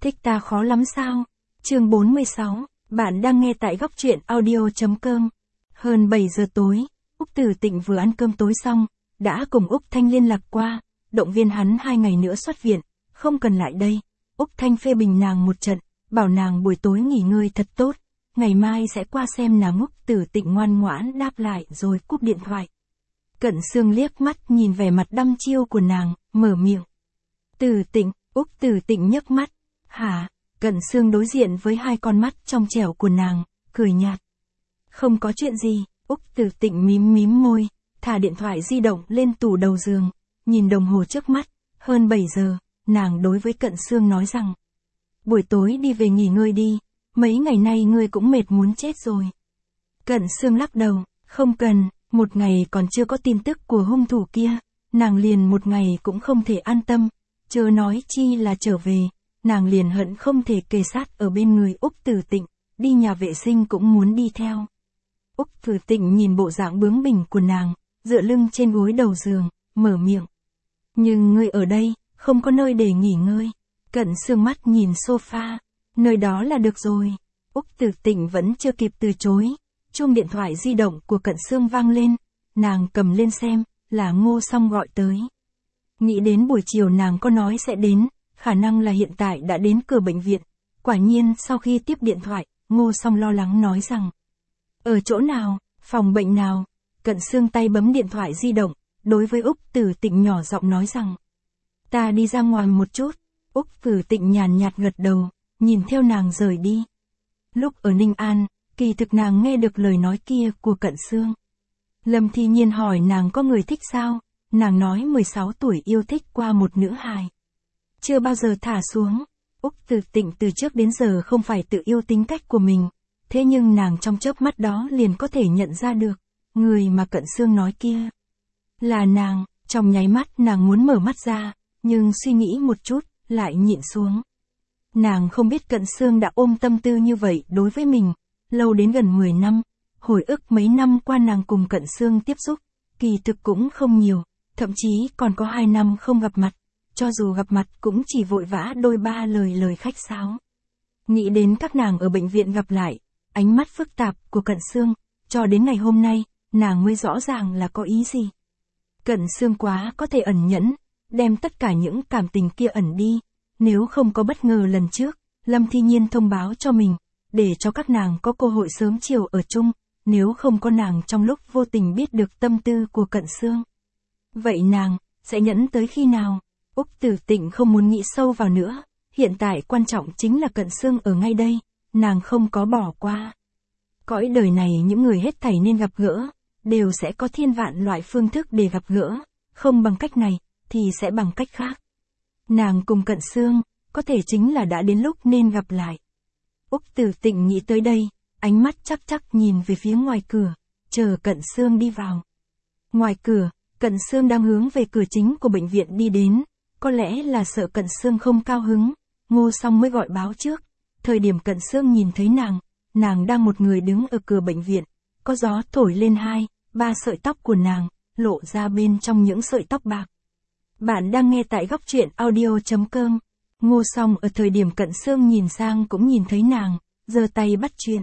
Thích ta khó lắm sao? Chương 46, bạn đang nghe tại góc truyện audio.com. Hơn 7 giờ tối, Úc Tử Tịnh vừa ăn cơm tối xong, đã cùng Úc Thanh liên lạc qua, động viên hắn 2 ngày nữa xuất viện, không cần lại đây. Úc Thanh phê bình nàng một trận, bảo nàng buổi tối nghỉ ngơi thật tốt, ngày mai sẽ qua xem nàng. Úc Tử Tịnh ngoan ngoãn đáp lại rồi cúp điện thoại. Cận Sương liếc mắt nhìn vẻ mặt đăm chiêu của nàng, mở miệng. Tử Tịnh, Úc Tử Tịnh nhấc mắt. Hả? Cận Sương đối diện với 2 con mắt trong trẻo của nàng, cười nhạt. Không có chuyện gì. Úc Tử Tịnh mím môi, thả điện thoại di động lên tủ đầu giường, nhìn đồng hồ trước mắt, hơn 7 giờ, nàng đối với Cận Sương nói rằng. Buổi tối đi về nghỉ ngơi đi, mấy ngày nay ngươi cũng mệt muốn chết rồi. Cận Sương lắc đầu, không cần, một ngày còn chưa có tin tức của hung thủ kia, nàng liền một ngày cũng không thể an tâm, chớ nói chi là trở về, nàng liền hận không thể kề sát ở bên người Úc Tử Tịnh, đi nhà vệ sinh cũng muốn đi theo. Úc Tử Tịnh nhìn bộ dạng bướng bỉnh của nàng, dựa lưng trên gối đầu giường, mở miệng. Nhưng ngươi ở đây, không có nơi để nghỉ ngơi. Cận Sương mắt nhìn sofa, nơi đó là được rồi. Úc Tử Tịnh vẫn chưa kịp từ chối, chuông điện thoại di động của Cận Sương vang lên, nàng cầm lên xem, là Ngô Song gọi tới. Nghĩ đến buổi chiều nàng có nói sẽ đến, khả năng là hiện tại đã đến cửa bệnh viện. Quả nhiên sau khi tiếp điện thoại, Ngô Song lo lắng nói rằng. Ở chỗ nào, phòng bệnh nào? Cận Sương tay bấm điện thoại di động, đối với Úc Tử Tịnh nhỏ giọng nói rằng. Ta đi ra ngoài một chút. Úc Tử Tịnh nhàn nhạt gật đầu, nhìn theo nàng rời đi. Lúc ở Ninh An, kỳ thực nàng nghe được lời nói kia của Cận Sương. Lâm Thi Nhiên hỏi nàng có người thích sao, nàng nói 16 tuổi yêu thích qua một nữ hài. Chưa bao giờ thả xuống. Úc Tử Tịnh từ trước đến giờ không phải tự yêu tính cách của mình, thế nhưng nàng trong chớp mắt đó liền có thể nhận ra được, người mà Cận Sương nói kia là nàng. Trong nháy mắt nàng muốn mở mắt ra, nhưng suy nghĩ một chút, lại nhịn xuống. Nàng không biết Cận Sương đã ôm tâm tư như vậy đối với mình, lâu đến gần 10 năm, hồi ức mấy năm qua nàng cùng Cận Sương tiếp xúc, kỳ thực cũng không nhiều, thậm chí còn có 2 năm không gặp mặt, cho dù gặp mặt cũng chỉ vội vã đôi ba lời khách sáo. Nghĩ đến các nàng ở bệnh viện gặp lại, ánh mắt phức tạp của Cận Sương, cho đến ngày hôm nay, nàng mới rõ ràng là có ý gì. Cận Sương quá có thể ẩn nhẫn, đem tất cả những cảm tình kia ẩn đi, nếu không có bất ngờ lần trước, Lâm Thi Nhiên thông báo cho mình, để cho các nàng có cơ hội sớm chiều ở chung, nếu không có nàng trong lúc vô tình biết được tâm tư của Cận Sương. Vậy nàng, sẽ nhẫn tới khi nào? Úc Tử Tịnh không muốn nghĩ sâu vào nữa, hiện tại quan trọng chính là Cận Sương ở ngay đây, nàng không có bỏ qua. Cõi đời này những người hết thảy nên gặp gỡ, đều sẽ có thiên vạn loại phương thức để gặp gỡ, không bằng cách này, thì sẽ bằng cách khác. Nàng cùng Cận Sương, có thể chính là đã đến lúc nên gặp lại. Úc Tử Tịnh nghĩ tới đây, ánh mắt chắc nhìn về phía ngoài cửa, chờ Cận Sương đi vào. Ngoài cửa, Cận Sương đang hướng về cửa chính của bệnh viện đi đến, có lẽ là sợ Cận Sương không cao hứng, Ngô Song mới gọi báo trước. Thời điểm Cận Sương nhìn thấy nàng đang một người đứng ở cửa bệnh viện, có gió thổi lên 2-3 sợi tóc của nàng, lộ ra bên trong những sợi tóc bạc. Bạn đang nghe tại góc truyện audio.com. Ngô Song ở thời điểm Cận Sương nhìn sang cũng nhìn thấy nàng, giơ tay bắt chuyện.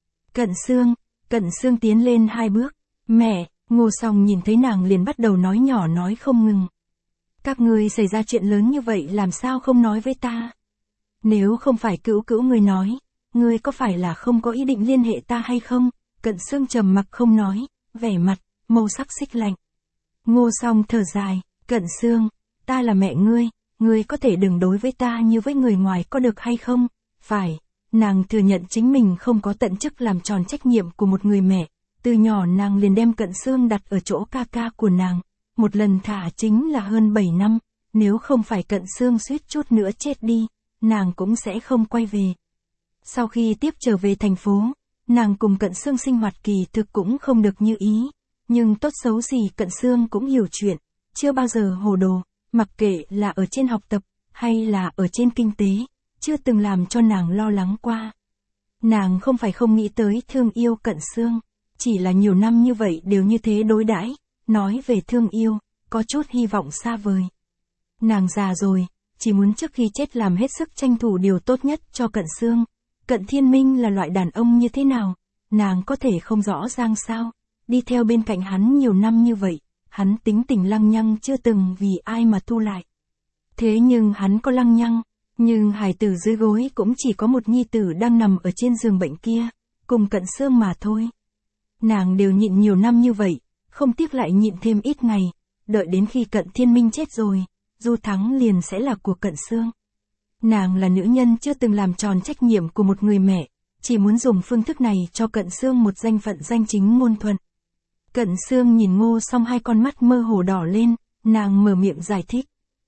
Cận Sương tiến lên 2 bước. Mẹ, Ngô Song nhìn thấy nàng liền bắt đầu nói nhỏ nói không ngừng. Các ngươi xảy ra chuyện lớn như vậy làm sao không nói với ta? Nếu không phải cữu ngươi nói, ngươi có phải là không có ý định liên hệ ta hay không? Cận Sương trầm mặc không nói, vẻ mặt, màu sắc xích lạnh. Ngô Song thở dài, Cận Sương, ta là mẹ ngươi có thể đừng đối với ta như với người ngoài có được hay không? Phải, nàng thừa nhận chính mình không có tận chức làm tròn trách nhiệm của một người mẹ, từ nhỏ nàng liền đem Cận Sương đặt ở chỗ ca của nàng, một lần thả chính là hơn 7 năm, nếu không phải Cận Sương suýt chút nữa chết đi, nàng cũng sẽ không quay về. Sau khi tiếp trở về thành phố, nàng cùng Cận Sương sinh hoạt kỳ thực cũng không được như ý, nhưng tốt xấu gì Cận Sương cũng hiểu chuyện, chưa bao giờ hồ đồ, mặc kệ là ở trên học tập, hay là ở trên kinh tế, chưa từng làm cho nàng lo lắng qua. Nàng không phải không nghĩ tới thương yêu Cận Sương, chỉ là nhiều năm như vậy đều như thế đối đãi, nói về thương yêu, có chút hy vọng xa vời. Nàng già rồi, chỉ muốn trước khi chết làm hết sức tranh thủ điều tốt nhất cho Cận Xương. Cận Thiên Minh là loại đàn ông như thế nào, nàng có thể không rõ ràng sao? Đi theo bên cạnh hắn nhiều năm như vậy, hắn tính tình lăng nhăng chưa từng vì ai mà thu lại. Thế nhưng hắn có lăng nhăng, nhưng hài tử dưới gối cũng chỉ có một nhi tử đang nằm ở trên giường bệnh kia, cùng Cận Xương mà thôi. Nàng đều nhịn nhiều năm như vậy, không tiếc lại nhịn thêm ít ngày, đợi đến khi Cận Thiên Minh chết rồi, Du Thắng liền sẽ là của Cận Xương. Nàng là nữ nhân chưa từng làm tròn trách nhiệm của một người mẹ, chỉ muốn dùng phương thức này cho Cận Xương một danh phận danh chính ngôn thuận. Cận Xương nhìn Ngô Song hai con mắt mơ hồ đỏ lên, nàng mở miệng giải thích.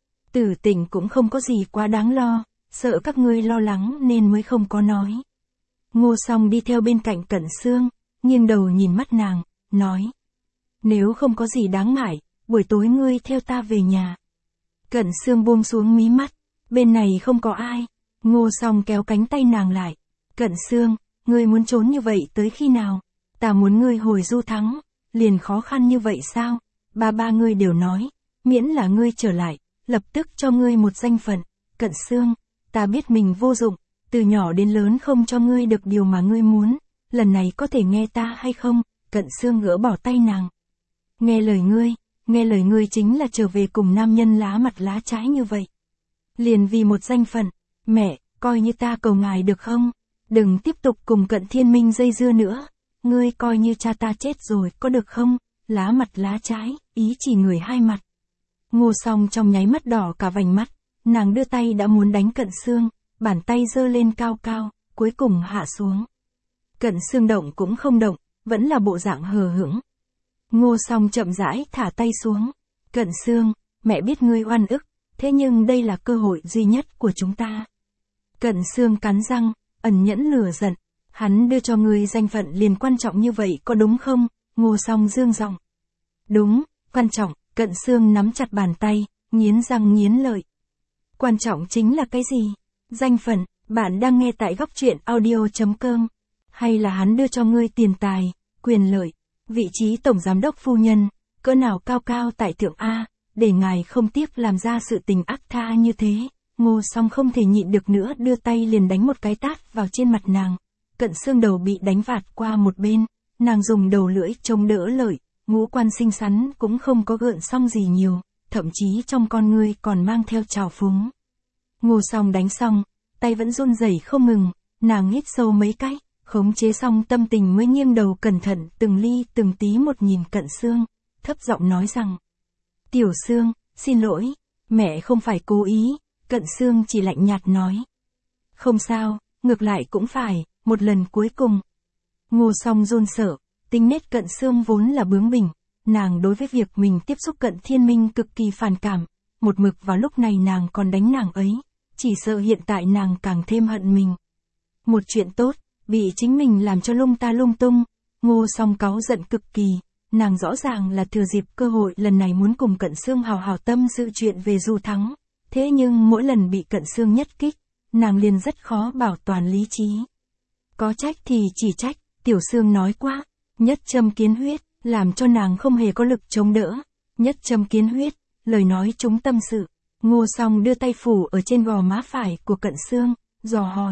Tử Tịnh cũng không có gì quá đáng lo, sợ các ngươi lo lắng nên mới không có nói. Ngô Song đi theo bên cạnh Cận Xương, nghiêng đầu nhìn mắt nàng, nói. Nếu không có gì đáng ngại, buổi tối ngươi theo ta về nhà. Cận Xương buông xuống mí mắt, bên này không có ai. Ngô Song kéo cánh tay nàng lại. Cận Xương, ngươi muốn trốn như vậy tới khi nào? Ta muốn ngươi hồi Du Thắng, liền khó khăn như vậy sao? Ba ngươi đều nói, miễn là ngươi trở lại, lập tức cho ngươi một danh phận. Cận Xương, ta biết mình vô dụng, từ nhỏ đến lớn không cho ngươi được điều mà ngươi muốn, lần này có thể nghe ta hay không? Cận Xương gỡ bỏ tay nàng. Nghe lời ngươi chính là trở về cùng nam nhân lá mặt lá trái như vậy. Liền vì một danh phận, mẹ, coi như ta cầu ngài được không? Đừng tiếp tục cùng Cận Thiên Minh dây dưa nữa, ngươi coi như cha ta chết rồi có được không? Lá mặt lá trái, ý chỉ người hai mặt. Ngô Song trong nháy mắt đỏ cả vành mắt, nàng đưa tay đã muốn đánh Cận Xương, bàn tay giơ lên cao cao, cuối cùng hạ xuống. Cận Xương động cũng không động, vẫn là bộ dạng hờ hững. Ngô Song chậm rãi thả tay xuống. Cận Xương, mẹ biết ngươi oan ức, thế nhưng đây là cơ hội duy nhất của chúng ta. Cận Xương cắn răng, ẩn nhẫn lửa giận. Hắn đưa cho ngươi danh phận liền quan trọng như vậy có đúng không? Ngô Song dương giọng. Đúng, quan trọng. Cận Xương nắm chặt bàn tay, nghiến răng nghiến lợi. Quan trọng chính là cái gì? Danh phận. Bạn đang nghe tại góc truyện audio.com. Hay là hắn đưa cho ngươi tiền tài, quyền lợi, vị trí tổng giám đốc phu nhân, cỡ nào cao cao tại thượng A, để ngài không tiếc làm ra sự tình ác tha như thế. Ngô Song không thể nhịn được nữa, đưa tay liền đánh một cái tát vào trên mặt nàng. Cận Xương đầu bị đánh vạt qua một bên, nàng dùng đầu lưỡi chống đỡ lợi, ngũ quan xinh xắn cũng không có gợn song gì nhiều, thậm chí trong con ngươi còn mang theo trào phúng. Ngô Song đánh xong, tay vẫn run rẩy không ngừng, nàng hít sâu mấy cái, khống chế xong tâm tình mới nghiêng đầu cẩn thận từng ly từng tí một nhìn Cận Xương, thấp giọng nói rằng. Tiểu Xương, xin lỗi, mẹ không phải cố ý. Cận Xương chỉ lạnh nhạt nói. Không sao, ngược lại cũng phải, một lần cuối cùng. Ngô Song run sợ, tính nết Cận Xương vốn là bướng bỉnh, nàng đối với việc mình tiếp xúc Cận Thiên Minh cực kỳ phản cảm, một mực vào lúc này nàng còn đánh nàng ấy, chỉ sợ hiện tại nàng càng thêm hận mình. Một chuyện tốt, bị chính mình làm cho lung ta lung tung. Ngô Song cáu giận cực kỳ, nàng rõ ràng là thừa dịp cơ hội lần này muốn cùng Cận Xương hào hào tâm sự chuyện về Du Thắng. Thế nhưng mỗi lần bị Cận Xương nhất kích, nàng liền rất khó bảo toàn lý trí. Có trách thì chỉ trách, Tiểu Xương nói quá, nhất châm kiến huyết, làm cho nàng không hề có lực chống đỡ. Nhất châm kiến huyết, lời nói trúng tâm sự. Ngô Song đưa tay phủ ở trên gò má phải của Cận Xương, dò hỏi.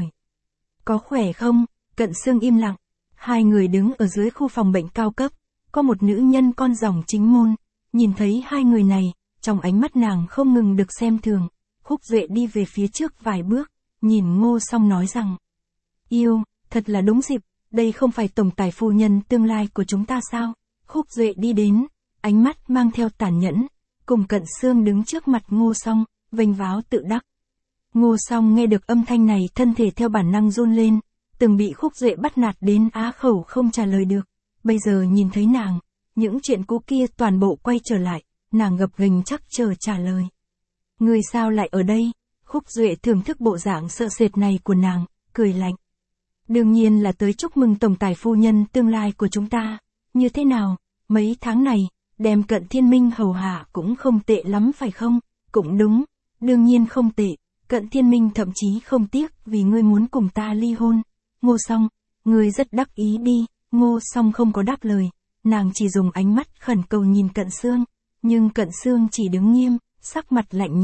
Có khỏe không? Cận Xương im lặng. Hai người đứng ở dưới khu phòng bệnh cao cấp, có một nữ nhân con dòng chính môn, nhìn thấy hai người này, trong ánh mắt nàng không ngừng được xem thường. Khúc Duệ đi về phía trước vài bước, nhìn Ngô Song nói rằng. Yêu, thật là đúng dịp, đây không phải tổng tài phu nhân tương lai của chúng ta sao? Khúc Duệ đi đến, ánh mắt mang theo tàn nhẫn, cùng Cận Xương đứng trước mặt Ngô Song, vênh váo tự đắc. Ngô Song nghe được âm thanh này thân thể theo bản năng run lên, từng bị Khúc Duệ bắt nạt đến á khẩu không trả lời được. Bây giờ nhìn thấy nàng, những chuyện cũ kia toàn bộ quay trở lại, nàng gập ghềnh chắc chờ trả lời. Người sao lại ở đây? Khúc Duệ thưởng thức bộ dạng sợ sệt này của nàng, cười lạnh. Đương nhiên là tới chúc mừng tổng tài phu nhân tương lai của chúng ta. Như thế nào, mấy tháng này, đem Cận Thiên Minh hầu hạ cũng không tệ lắm phải không? Cũng đúng, đương nhiên không tệ. Cận Thiên Minh thậm chí không tiếc vì ngươi muốn cùng ta ly hôn. Ngô Song, ngươi rất đắc ý đi. Ngô Song không có đáp lời, nàng chỉ dùng ánh mắt khẩn cầu nhìn Cận Xương, nhưng Cận Xương chỉ đứng nghiêm, sắc mặt lạnh nhạt,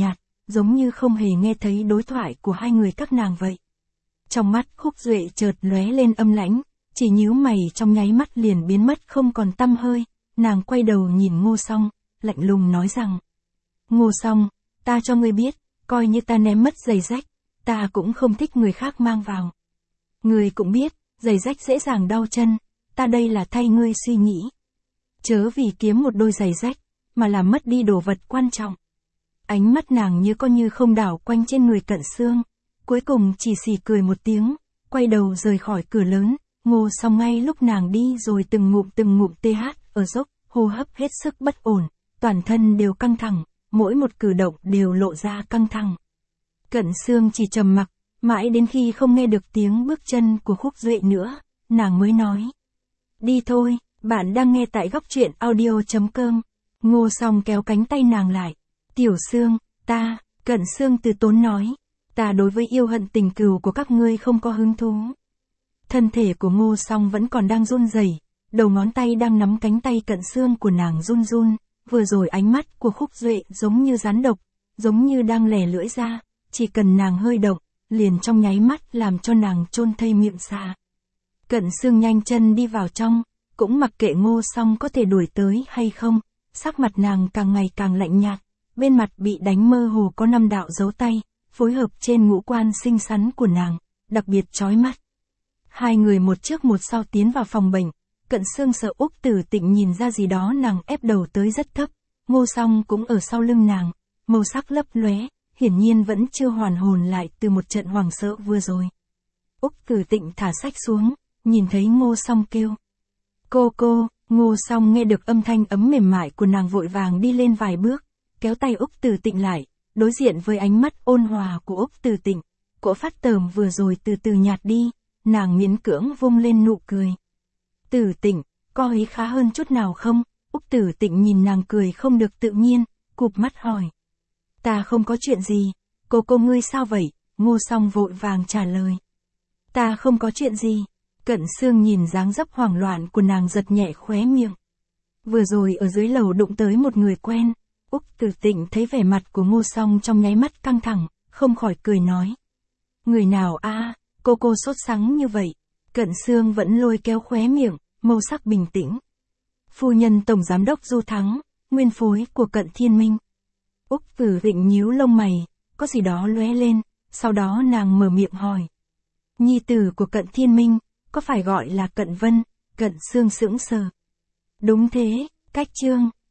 giống như không hề nghe thấy đối thoại của hai người các nàng vậy. Trong mắt Khúc Duệ chợt lóe lên âm lãnh, chỉ nhíu mày trong nháy mắt liền biến mất không còn tăm hơi, nàng quay đầu nhìn Ngô Song, lạnh lùng nói rằng: Ngô Song, ta cho ngươi biết, coi như ta ném mất giày rách, ta cũng không thích người khác mang vào. Ngươi cũng biết, giày rách dễ dàng đau chân, ta đây là thay ngươi suy nghĩ. Chớ vì kiếm một đôi giày rách, mà làm mất đi đồ vật quan trọng. Ánh mắt nàng như có như không đảo quanh trên người Cận Xương, cuối cùng chỉ xì cười một tiếng, quay đầu rời khỏi cửa lớn. Ngô Song ngay lúc nàng đi rồi từng ngụm TH ở dốc, hô hấp hết sức bất ổn, toàn thân đều căng thẳng, mỗi một cử động đều lộ ra căng thẳng. Cận Xương chỉ trầm mặc, mãi đến khi không nghe được tiếng bước chân của Khúc Duệ nữa, nàng mới nói: Đi thôi, bạn đang nghe tại góc truyện audio.com. Ngô Song kéo cánh tay nàng lại. Tiểu Xương, ta, Cận Xương từ tốn nói, ta đối với yêu hận tình cừu của các ngươi không có hứng thú. Thân thể của Ngô Song vẫn còn đang run rẩy, đầu ngón tay đang nắm cánh tay Cận Xương của nàng run run, vừa rồi ánh mắt của Khúc Duệ giống như rắn độc, giống như đang lè lưỡi ra, chỉ cần nàng hơi động, liền trong nháy mắt làm cho nàng chôn thây miệng xà. Cận Xương nhanh chân đi vào trong, cũng mặc kệ Ngô Song có thể đuổi tới hay không, sắc mặt nàng càng ngày càng lạnh nhạt, bên mặt bị đánh mơ hồ có 5 đạo dấu tay, phối hợp trên ngũ quan xinh xắn của nàng, đặc biệt chói mắt. Hai người một trước một sau tiến vào phòng bệnh, Cận Xương sợ Úc Tử Tịnh nhìn ra gì đó, nàng ép đầu tới rất thấp, Ngô Song cũng ở sau lưng nàng, màu sắc lấp lóe, hiển nhiên vẫn chưa hoàn hồn lại từ một trận hoảng sợ vừa rồi. Úc Tử Tịnh thả sách xuống, nhìn thấy Ngô Song kêu: Cô, Ngô Song nghe được âm thanh ấm mềm mại của nàng vội vàng đi lên vài bước, kéo tay Úc Tử Tịnh lại, đối diện với ánh mắt ôn hòa của Úc Tử Tịnh, cỗ phát tởm vừa rồi từ từ nhạt đi, nàng miễn cưỡng vung lên nụ cười. Tử Tịnh, có ấy khá hơn chút nào không? Úc Tử Tịnh nhìn nàng cười không được tự nhiên, cụp mắt hỏi. Ta không có chuyện gì, cô ngươi sao vậy? Ngô Song vội vàng trả lời. Ta không có chuyện gì. Cận Xương nhìn dáng dấp hoảng loạn của nàng giật nhẹ khóe miệng. Vừa rồi ở dưới lầu đụng tới một người quen. Úc Tử Tịnh thấy vẻ mặt của Ngô Song trong nháy mắt căng thẳng, không khỏi cười nói. Người nào a? Cô sốt sắng như vậy. Cận Xương vẫn lôi kéo khóe miệng, màu sắc bình tĩnh. Phu nhân Tổng Giám đốc Du Thắng, nguyên phối của Cận Thiên Minh. Úc Tử Tịnh nhíu lông mày, có gì đó lóe lên, sau đó nàng mở miệng hỏi. Nhi tử của Cận Thiên Minh, có phải gọi là Cận Vân? Cận Xương sững sờ. Đúng thế, cách chương.